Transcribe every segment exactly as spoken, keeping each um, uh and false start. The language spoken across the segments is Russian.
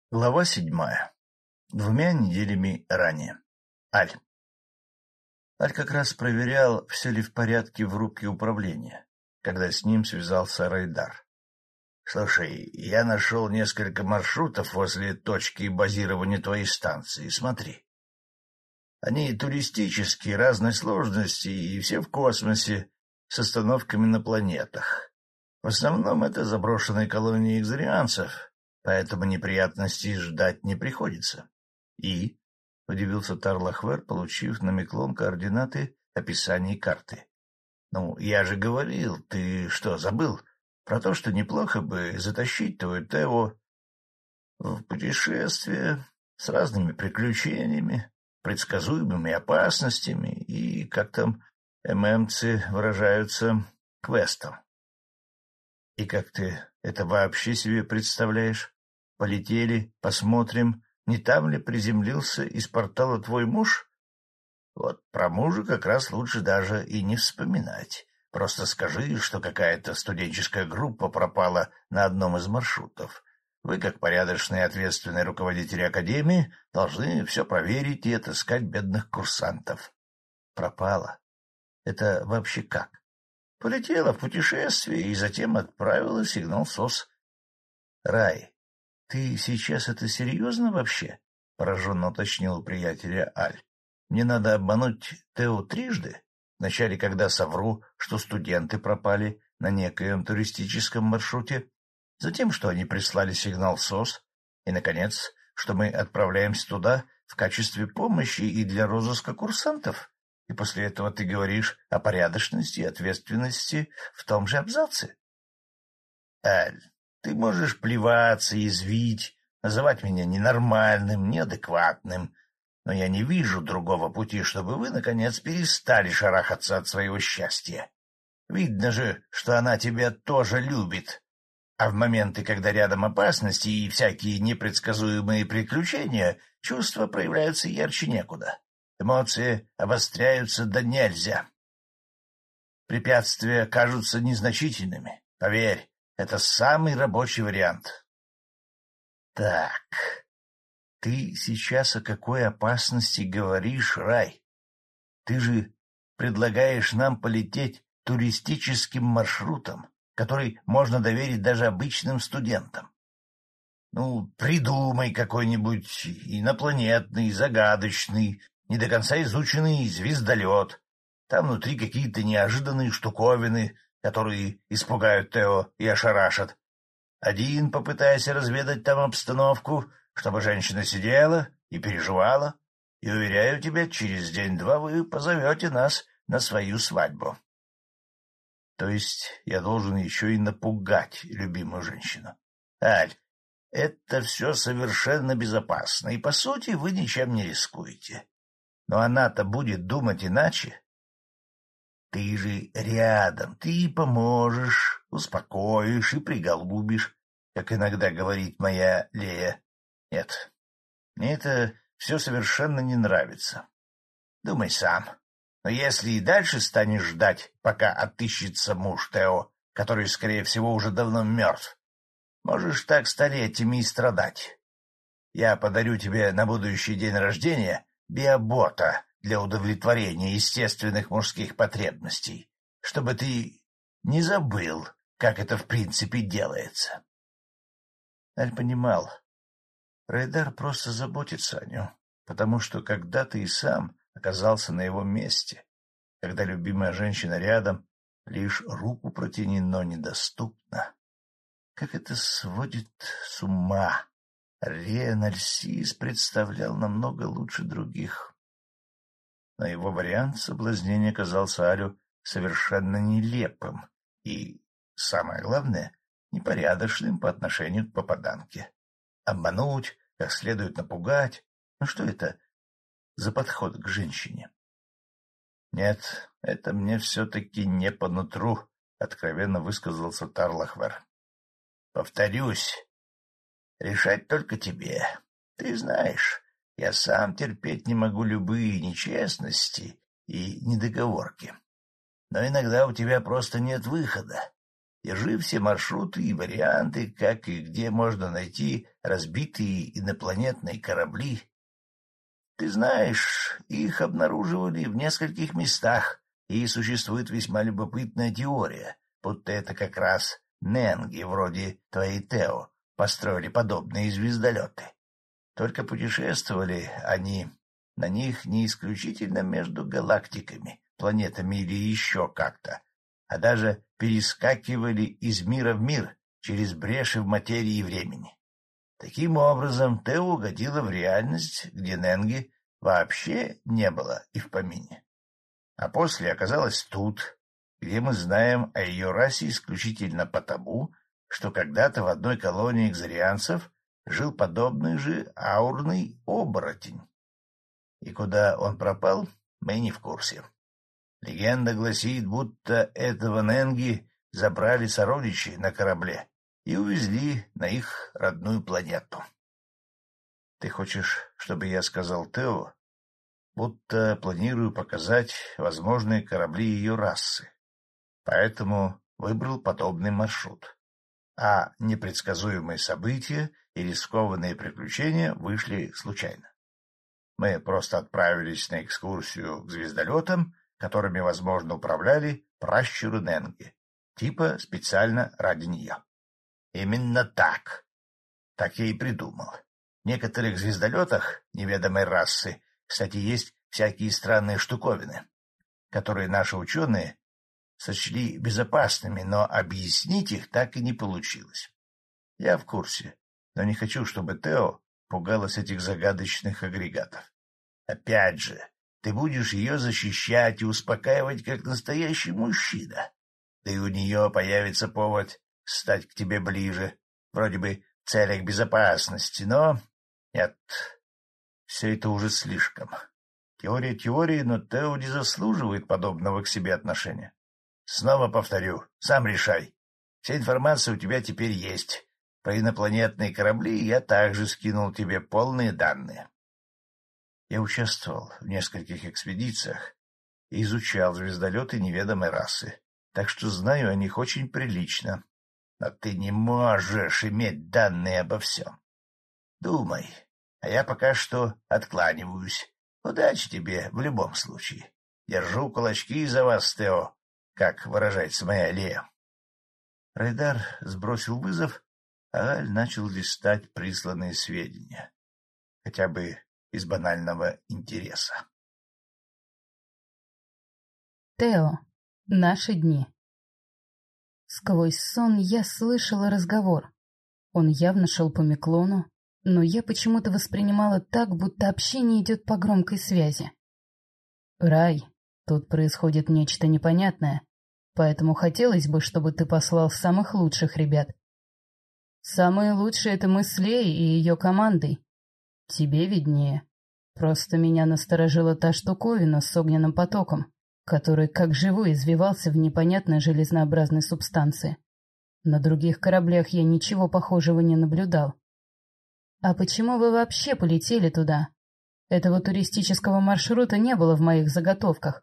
Глава седьмая. Двумя неделями ранее. Аль. Аль как раз проверял, все ли в порядке в рубке управления, когда с ним связался Райдар. — Слушай, я нашел несколько маршрутов возле точки базирования твоей станции. Смотри. Они туристические, разной сложности и все в космосе, с остановками на планетах. В основном это заброшенные колонии экзарианцев, поэтому неприятностей ждать не приходится. — И? — удивился Тарлахвер, получив намеклом координаты описания карты. — Ну, я же говорил, ты что, забыл? Про то, что неплохо бы затащить твою Тео в путешествие с разными приключениями, предсказуемыми опасностями и, как там ММцы выражаются, квестом. — И как ты это вообще себе представляешь? Полетели, посмотрим, не там ли приземлился из портала твой муж? Вот про мужа как раз лучше даже и не вспоминать. Просто скажи, что какая-то студенческая группа пропала на одном из маршрутов. Вы, как порядочные и ответственные руководители академии, должны все проверить и отыскать бедных курсантов. Пропала? Это вообще как? Полетела в путешествие и затем отправила сигнал СОС. Рай, ты сейчас это серьезно вообще? — пораженно уточнил у приятеля Аль. — Мне надо обмануть Тео трижды? Вначале, когда совру, что студенты пропали на некоем туристическом маршруте, затем, что они прислали сигнал СОС, и, наконец, что мы отправляемся туда в качестве помощи и для розыска курсантов. И после этого ты говоришь о порядочности и ответственности в том же абзаце? Аль, ты можешь плеваться, язвить, называть меня ненормальным, неадекватным, но я не вижу другого пути, чтобы вы, наконец, перестали шарахаться от своего счастья. Видно же, что она тебя тоже любит. А в моменты, когда рядом опасности и всякие непредсказуемые приключения, чувства проявляются ярче некуда. Эмоции обостряются да нельзя. Препятствия кажутся незначительными. Поверь, это самый рабочий вариант. Так, ты сейчас о какой опасности говоришь, Рай? Ты же предлагаешь нам полететь туристическим маршрутом, который можно доверить даже обычным студентам. Ну, придумай какой-нибудь инопланетный, загадочный, не до конца изученный звездолет. Там внутри какие-то неожиданные штуковины, которые испугают Тео и ошарашат. Один попытайся разведать там обстановку, чтобы женщина сидела и переживала, и, уверяю тебя, через день-два вы позовете нас на свою свадьбу. То есть я должен еще и напугать любимую женщину. Аль, это все совершенно безопасно, и, по сути, вы ничем не рискуете. Но она-то будет думать иначе. Ты же рядом, ты поможешь, успокоишь и приголубишь, как иногда говорит моя Лея. Нет, мне это все совершенно не нравится. Думай сам. Но если и дальше станешь ждать, пока отыщется муж Тео, который, скорее всего, уже давно мертв, можешь так столетиями и страдать. Я подарю тебе на будущий день рождения биобота для удовлетворения естественных мужских потребностей, чтобы ты не забыл, как это в принципе делается. Аль понимал, Райдар просто заботится о нем, потому что когда-то и сам оказался на его месте, когда любимая женщина рядом, лишь руку протяни, но недоступна. Как это сводит с ума! Риэн Альсис представлял намного лучше других. Но его вариант соблазнения казался Алю совершенно нелепым и, самое главное, непорядочным по отношению к попаданке. Обмануть, как следует напугать — ну что это за подход к женщине? Нет, это мне все-таки не по нутру, — откровенно высказался Тарлахвер. Повторюсь, решать только тебе. Ты знаешь, я сам терпеть не могу любые нечестности и недоговорки. Но иногда у тебя просто нет выхода. Держи все маршруты и варианты, как и где можно найти разбитые инопланетные корабли. Ты знаешь, их обнаруживали в нескольких местах, и существует весьма любопытная теория, будто это как раз ненги, вроде твоей Тео, построили подобные звездолеты. Только путешествовали они на них не исключительно между галактиками, планетами или еще как-то, а даже перескакивали из мира в мир через бреши в материи и времени. Таким образом, Тео угодила в реальность, где ненги вообще не было и в помине. А после оказалась тут, где мы знаем о ее расе исключительно потому, что когда-то в одной колонии кзарианцев жил подобный же аурный оборотень. И куда он пропал, мы не в курсе. Легенда гласит, будто этого ненги забрали сородичи на корабле и увезли на их родную планету. Ты хочешь, чтобы я сказал Тео, будто планирую показать возможные корабли ее расы, поэтому выбрал подобный маршрут, а непредсказуемые события и рискованные приключения вышли случайно. Мы просто отправились на экскурсию к звездолетам, которыми, возможно, управляли пращуры Ненги, типа специально ради нее. Именно так. Так я и придумал. В некоторых звездолетах неведомой расы, кстати, есть всякие странные штуковины, которые наши ученые сочли безопасными, но объяснить их так и не получилось. Я в курсе, но не хочу, чтобы Тео пугалась этих загадочных агрегатов. Опять же, ты будешь ее защищать и успокаивать, как настоящий мужчина. Да и у нее появится повод стать к тебе ближе, вроде бы в целях безопасности, но... Нет, все это уже слишком. Теория теории, но Тео не заслуживает подобного к себе отношения. Снова повторю, сам решай. Вся информация у тебя теперь есть. Про инопланетные корабли я также скинул тебе полные данные. Я участвовал в нескольких экспедициях и изучал звездолеты неведомой расы, так что знаю о них очень прилично. Но ты не можешь иметь данные обо всем. Думай, а я пока что откланиваюсь. Удачи тебе в любом случае. Держу кулачки за вас, Тео, как выражается моя Лея. Райдар сбросил вызов, а Аль начал листать присланные сведения, хотя бы из банального интереса. Тео. Наши дни. Сквозь сон я слышала разговор. Он явно шел по Миклону, но я почему-то воспринимала так, будто общение идет по громкой связи. «Рай, тут происходит нечто непонятное, поэтому хотелось бы, чтобы ты послал самых лучших ребят. Самые лучшие — это мы с Леей и ее командой. Тебе виднее. Просто меня насторожила та штуковина с огненным потоком, который как живой извивался в непонятной железнообразной субстанции. На других кораблях я ничего похожего не наблюдал. А почему вы вообще полетели туда? Этого туристического маршрута не было в моих заготовках.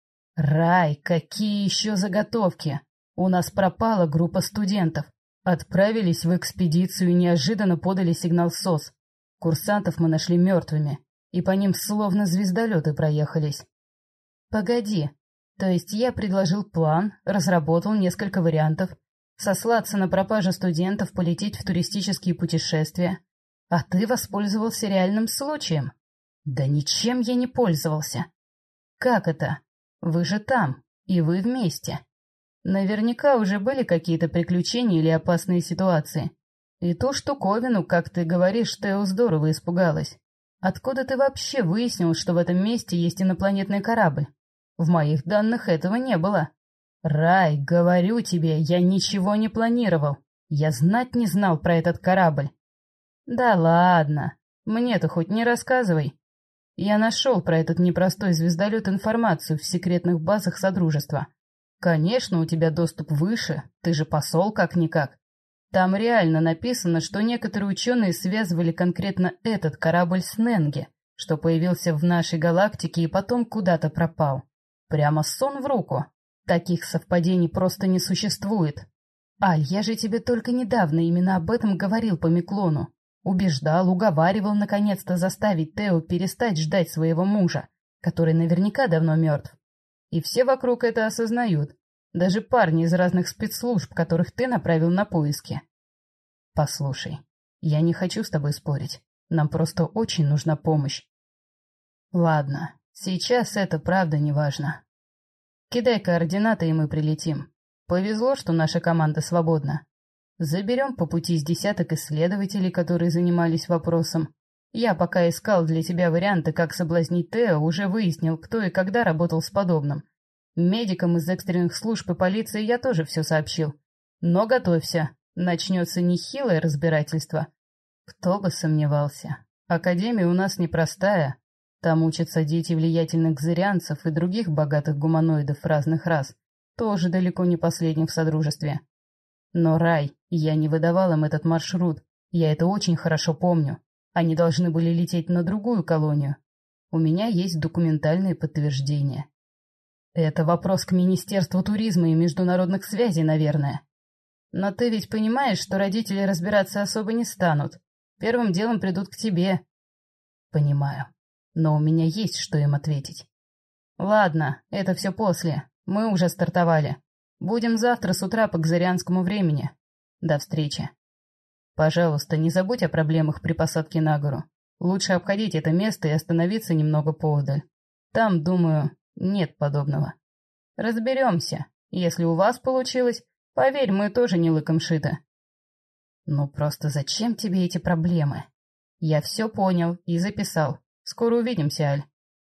Рай, какие еще заготовки? У нас пропала группа студентов. Отправились в экспедицию и неожиданно подали сигнал СОС. Курсантов мы нашли мертвыми, и по ним словно звездолеты проехались. Погоди, то есть я предложил план, разработал несколько вариантов, сослаться на пропажу студентов, полететь в туристические путешествия, а ты воспользовался реальным случаем? Да ничем я не пользовался. Как это? Вы же там, и вы вместе. Наверняка уже были какие-то приключения или опасные ситуации. И ту штуковину, как ты говоришь, Тео здорово испугалась. Откуда ты вообще выяснил, что в этом месте есть инопланетный корабль? В моих данных этого не было. Рай, говорю тебе, я ничего не планировал. Я знать не знал про этот корабль. Да ладно, мне-то хоть не рассказывай. Я нашел про этот непростой звездолет информацию в секретных базах Содружества. Конечно, у тебя доступ выше, ты же посол как-никак. Там реально написано, что некоторые ученые связывали конкретно этот корабль с Ненги, что появился в нашей галактике и потом куда-то пропал. Прямо сон в руку. Таких совпадений просто не существует. Аль, я же тебе только недавно именно об этом говорил по Миклону. Убеждал, уговаривал наконец-то заставить Тео перестать ждать своего мужа, который наверняка давно мертв. И все вокруг это осознают. Даже парни из разных спецслужб, которых ты направил на поиски. Послушай, я не хочу с тобой спорить. Нам просто очень нужна помощь. Ладно, сейчас это правда не важно. Кидай координаты, и мы прилетим. Повезло, что наша команда свободна. Заберем по пути с десяток исследователей, которые занимались вопросом. Я пока искал для тебя варианты, как соблазнить Тео, уже выяснил, кто и когда работал с подобным. Медикам из экстренных служб и полиции я тоже все сообщил. Но готовься, начнется нехилое разбирательство. Кто бы сомневался. Академия у нас непростая. Там учатся дети влиятельных кзырианцев и других богатых гуманоидов разных рас, тоже далеко не последних в Содружестве. Но, Рай, я не выдавал им этот маршрут, я это очень хорошо помню. Они должны были лететь на другую колонию. У меня есть документальные подтверждения. Это вопрос к Министерству туризма и международных связей, наверное. Но ты ведь понимаешь, что родители разбираться особо не станут. Первым делом придут к тебе. Понимаю. Но у меня есть что им ответить. Ладно, это все после. Мы уже стартовали. Будем завтра с утра по кзарианскому времени. До встречи. Пожалуйста, не забудь о проблемах при посадке на гору. Лучше обходить это место и остановиться немного поодаль. Там, думаю, нет подобного. Разберемся. Если у вас получилось, поверь, мы тоже не лыком шиты. Ну просто зачем тебе эти проблемы? Я все понял и записал. Скоро увидимся, Аль.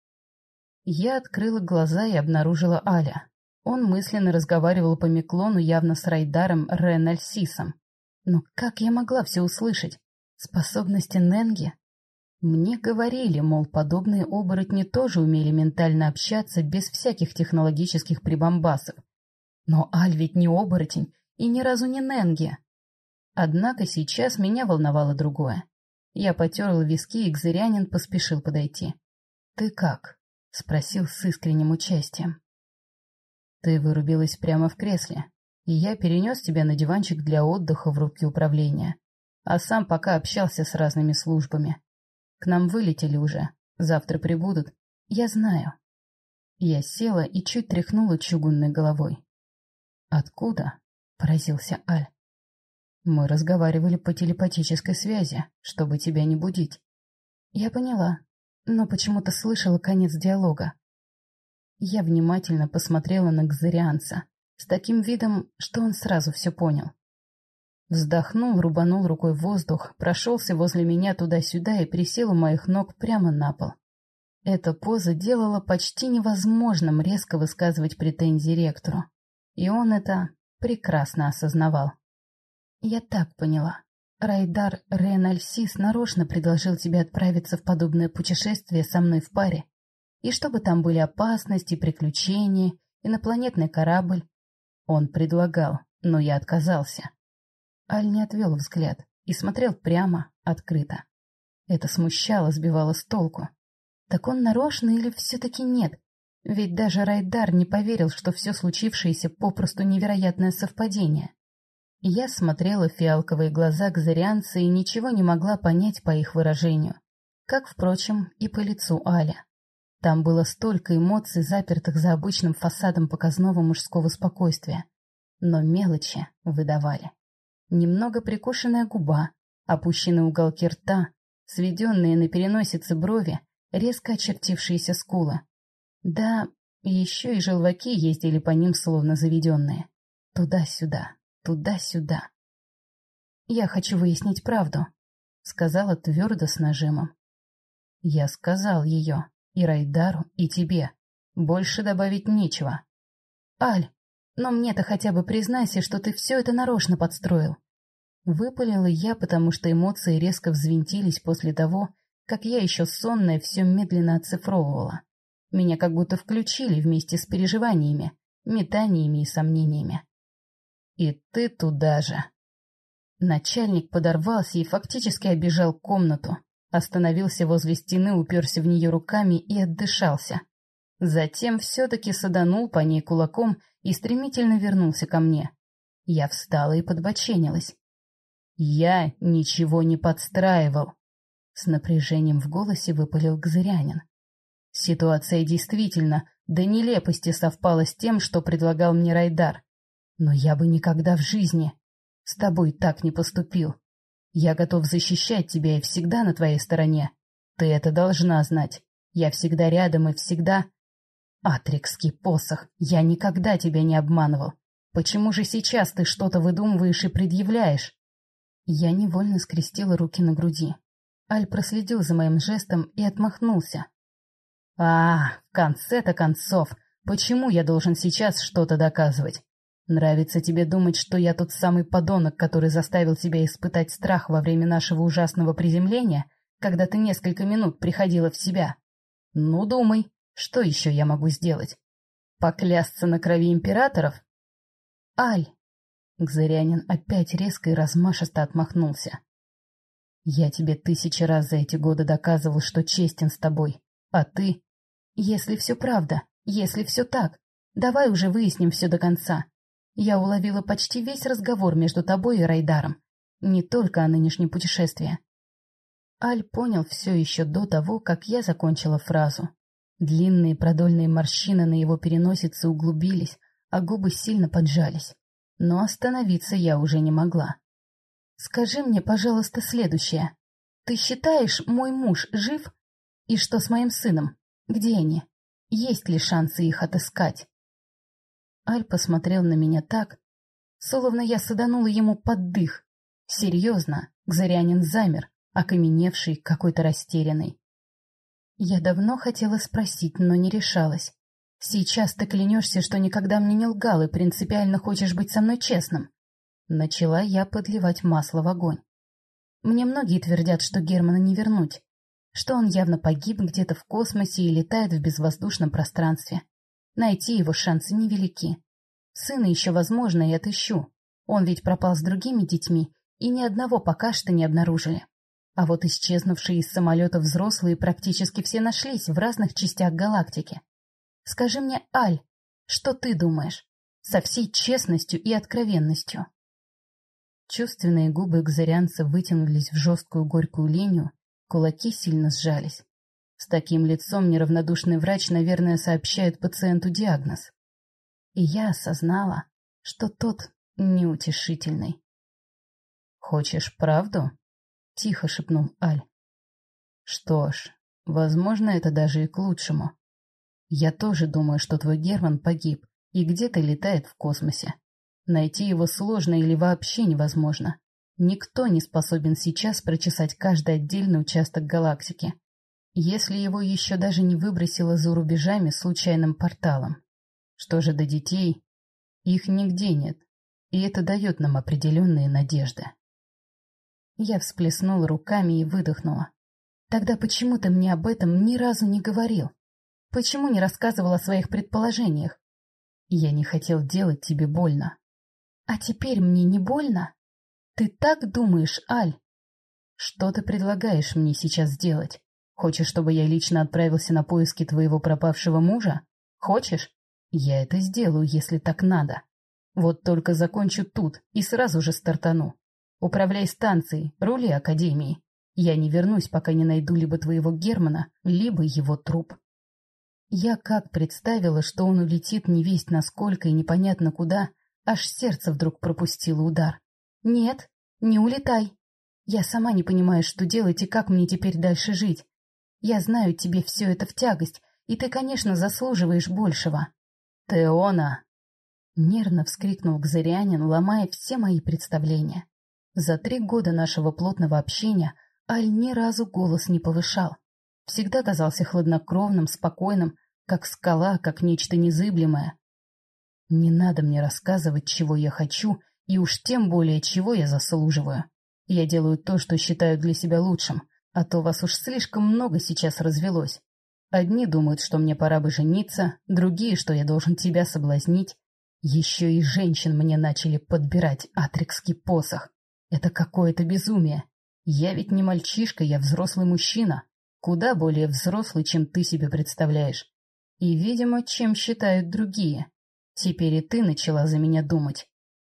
Я открыла глаза и обнаружила Аля. Он мысленно разговаривал по Миклону явно с Райдаром Рен-Альсисом. Но как я могла все услышать? Способности Ненги? Мне говорили, мол, подобные оборотни тоже умели ментально общаться без всяких технологических прибамбасов. Но Аль ведь не оборотень и ни разу не Ненги. Однако сейчас меня волновало другое. Я потерла виски, и кзырянин поспешил подойти. — Ты как? — спросил с искренним участием. — Ты вырубилась прямо в кресле, и я перенес тебя на диванчик для отдыха в рубке управления, а сам пока общался с разными службами. К нам вылетели уже, завтра прибудут. Я знаю. Я села и чуть тряхнула чугунной головой. — Откуда? — поразился Аль. Мы разговаривали по телепатической связи, чтобы тебя не будить. Я поняла, но почему-то слышала конец диалога. Я внимательно посмотрела на кзарианца с таким видом, что он сразу все понял. Вздохнул, рубанул рукой в воздух, прошелся возле меня туда-сюда и присел у моих ног прямо на пол. Эта поза делала почти невозможным резко высказывать претензии ректору, и он это прекрасно осознавал. Я так поняла. Райдар Рен-Альсис нарочно предложил тебе отправиться в подобное путешествие со мной в паре. И чтобы там были опасности, приключения, инопланетный корабль. Он предлагал, но я отказался. Аль не отвел взгляд и смотрел прямо, открыто. Это смущало, сбивало с толку. Так он нарочно или все-таки нет? Ведь даже Райдар не поверил, что все случившееся попросту невероятное совпадение. Я смотрела в фиалковые глаза кзарианца и ничего не могла понять по их выражению, как, впрочем, и по лицу Аля. Там было столько эмоций, запертых за обычным фасадом показного мужского спокойствия, но мелочи выдавали. Немного прикушенная губа, опущенные уголки рта, сведенные на переносице брови, резко очертившиеся скулы. Да, еще и желваки ездили по ним словно заведенные. Туда-сюда. Туда-сюда. «Я хочу выяснить правду», — сказала твердо с нажимом. «Я сказал ее, и Райдару, и тебе. Больше добавить нечего». «Аль, но мне-то хотя бы признайся, что ты все это нарочно подстроил». Выпалила я, потому что эмоции резко взвинтились после того, как я еще сонная все медленно оцифровывала. Меня как будто включили вместе с переживаниями, метаниями и сомнениями. И ты туда же. Начальник подорвался и фактически обежал комнату, остановился возле стены, уперся в нее руками и отдышался. Затем все-таки саданул по ней кулаком и стремительно вернулся ко мне. Я встала и подбоченилась. «Я ничего не подстраивал», — с напряжением в голосе выпалил Гзырянин. Ситуация действительно до нелепости совпала с тем, что предлагал мне Райдар. Но я бы никогда в жизни с тобой так не поступил. Я готов защищать тебя и всегда на твоей стороне. Ты это должна знать. Я всегда рядом и всегда... Атрикский посох, я никогда тебя не обманывал. Почему же сейчас ты что-то выдумываешь и предъявляешь? Я невольно скрестила руки на груди. Аль проследил за моим жестом и отмахнулся. А, в конце-то концов, почему я должен сейчас что-то доказывать? Нравится тебе думать, что я тот самый подонок, который заставил тебя испытать страх во время нашего ужасного приземления, когда ты несколько минут приходила в себя? Ну, думай, что еще я могу сделать? Поклясться на крови императоров? Аль! Гзырянин опять резко и размашисто отмахнулся. Я тебе тысячи раз за эти годы доказывал, что честен с тобой, а ты... Если все правда, если все так, давай уже выясним все до конца. Я уловила почти весь разговор между тобой и Райдаром, не только о нынешнем путешествии. Аль понял все еще до того, как я закончила фразу. Длинные продольные морщины на его переносице углубились, а губы сильно поджались. Но остановиться я уже не могла. «Скажи мне, пожалуйста, следующее. Ты считаешь, мой муж жив? И что с моим сыном? Где они? Есть ли шансы их отыскать?» Аль посмотрел на меня так, словно я саданула ему под дых. Серьезно, Гзырянин замер, окаменевший, какой-то растерянный. Я давно хотела спросить, но не решалась. Сейчас ты клянешься, что никогда мне не лгал и принципиально хочешь быть со мной честным. Начала я подливать масло в огонь. Мне многие твердят, что Германа не вернуть, что он явно погиб где-то в космосе и летает в безвоздушном пространстве. Найти его шансы невелики. Сына еще, возможно, и отыщу. Он ведь пропал с другими детьми, и ни одного пока что не обнаружили. А вот исчезнувшие из самолета взрослые практически все нашлись в разных частях галактики. Скажи мне, Аль, что ты думаешь? Со всей честностью и откровенностью. Чувственные губы гзырянца вытянулись в жесткую горькую линию, кулаки сильно сжались. С таким лицом неравнодушный врач, наверное, сообщает пациенту диагноз. И я осознала, что тот неутешительный. «Хочешь правду?» — тихо шепнул Аль. «Что ж, возможно, это даже и к лучшему. Я тоже думаю, что твой Герман погиб и где-то летает в космосе. Найти его сложно или вообще невозможно. Никто не способен сейчас прочесать каждый отдельный участок галактики, если его еще даже не выбросило за рубежами случайным порталом. Что же до детей? Их нигде нет, и это дает нам определенные надежды». Я всплеснула руками и выдохнула. «Тогда почему ты мне об этом ни разу не говорил? Почему не рассказывал о своих предположениях? Я не хотел делать тебе больно». «А теперь мне не больно? Ты так думаешь, Аль?» «Что ты предлагаешь мне сейчас сделать? Хочешь, чтобы я лично отправился на поиски твоего пропавшего мужа? Хочешь? Я это сделаю, если так надо. Вот только закончу тут и сразу же стартану. Управляй станцией, рули академией. Я не вернусь, пока не найду либо твоего Германа, либо его труп». Я как представила, что он улетит невесть насколько и непонятно куда, аж сердце вдруг пропустило удар. «Нет, не улетай. Я сама не понимаю, что делать и как мне теперь дальше жить. Я знаю, тебе все это в тягость, и ты, конечно, заслуживаешь большего». «Теона!» — нервно вскрикнул Гзырянин, ломая все мои представления. За три года нашего плотного общения Аль ни разу голос не повышал. Всегда казался хладнокровным, спокойным, как скала, как нечто незыблемое. Не надо мне рассказывать, чего я хочу, и уж тем более, чего я заслуживаю. Я делаю то, что считаю для себя лучшим, а то вас уж слишком много сейчас развелось. Одни думают, что мне пора бы жениться, другие, что я должен тебя соблазнить. Еще и женщин мне начали подбирать, атрикский посох. Это какое-то безумие. Я ведь не мальчишка, я взрослый мужчина. Куда более взрослый, чем ты себе представляешь. И, видимо, чем считают другие. Теперь и ты начала за меня думать.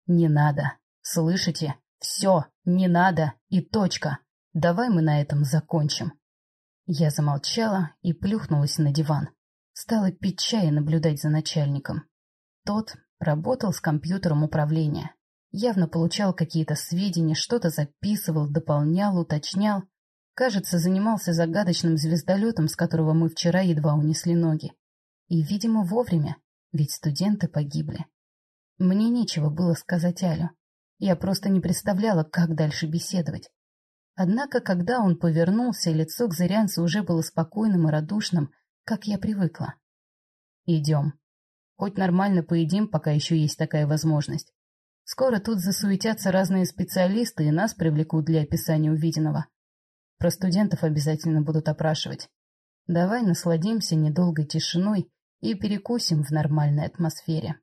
Не надо. Слышите? Все, не надо и точка. Давай мы на этом закончим. Я замолчала и плюхнулась на диван. Стала пить чай и наблюдать за начальником. Тот работал с компьютером управления. Явно получал какие-то сведения, что-то записывал, дополнял, уточнял. Кажется, занимался загадочным звездолетом, с которого мы вчера едва унесли ноги. И, видимо, вовремя, ведь студенты погибли. Мне нечего было сказать Алю. Я просто не представляла, как дальше беседовать. Однако, когда он повернулся, лицо кзырянца уже было спокойным и радушным, как я привыкла. «Идем. Хоть нормально поедим, пока еще есть такая возможность. Скоро тут засуетятся разные специалисты и нас привлекут для описания увиденного. Про студентов обязательно будут опрашивать. Давай насладимся недолгой тишиной и перекусим в нормальной атмосфере».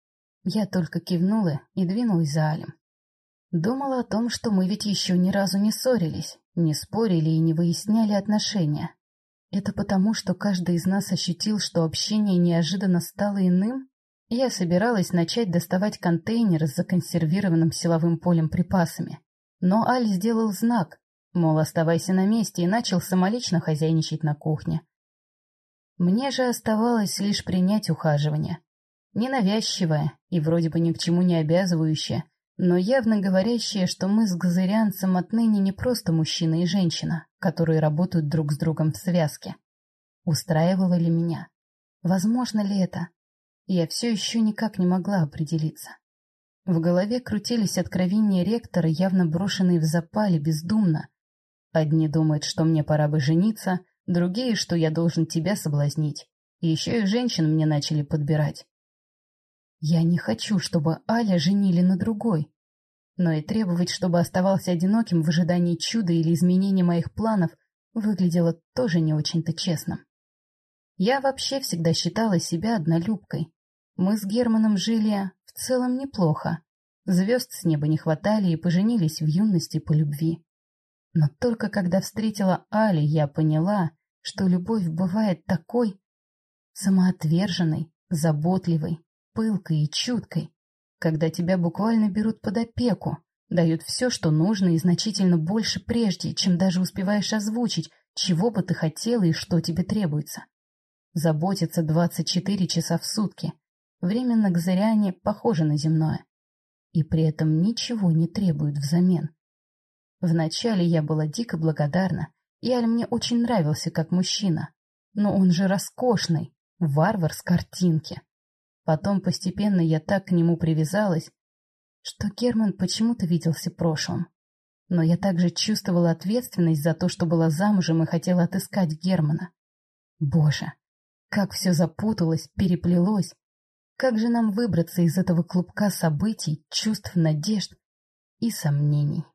Я только кивнула и двинулась за Алем. Думала о том, что мы ведь еще ни разу не ссорились, не спорили и не выясняли отношения. Это потому, что каждый из нас ощутил, что общение неожиданно стало иным? Я собиралась начать доставать контейнер с законсервированным силовым полем припасами. Но Аль сделал знак, мол, оставайся на месте, и начал самолично хозяйничать на кухне. Мне же оставалось лишь принять ухаживание. Ненавязчивое и вроде бы ни к чему не обязывающее, но явно говорящее, что мы с кзырянцем отныне не просто мужчина и женщина, которые работают друг с другом в связке. Устраивало ли меня? Возможно ли это? Я все еще никак не могла определиться. В голове крутились откровения ректора, явно брошенные в запале бездумно. Одни думают, что мне пора бы жениться, другие, что я должен тебя соблазнить. И еще и женщин мне начали подбирать. Я не хочу, чтобы Аля женили на другой. Но и требовать, чтобы оставался одиноким в ожидании чуда или изменения моих планов, выглядело тоже не очень-то честно. Я вообще всегда считала себя однолюбкой. Мы с Германом жили в целом неплохо. Звезд с неба не хватали и поженились в юности по любви. Но только когда встретила Али, я поняла, что любовь бывает такой самоотверженной, заботливой, пылкой и чуткой, когда тебя буквально берут под опеку, дают все, что нужно, и значительно больше прежде, чем даже успеваешь озвучить, чего бы ты хотела и что тебе требуется. Заботятся двадцать четыре часа в сутки. Время на Кзыряне похоже на земное. И при этом ничего не требуют взамен. Вначале я была дико благодарна, и Аль мне очень нравился как мужчина. Но он же роскошный, варвар с картинки. Потом постепенно я так к нему привязалась, что Герман почему-то виделся прошлым. Но я также чувствовала ответственность за то, что была замужем и хотела отыскать Германа. Боже, как все запуталось, переплелось. Как же нам выбраться из этого клубка событий, чувств, надежд и сомнений?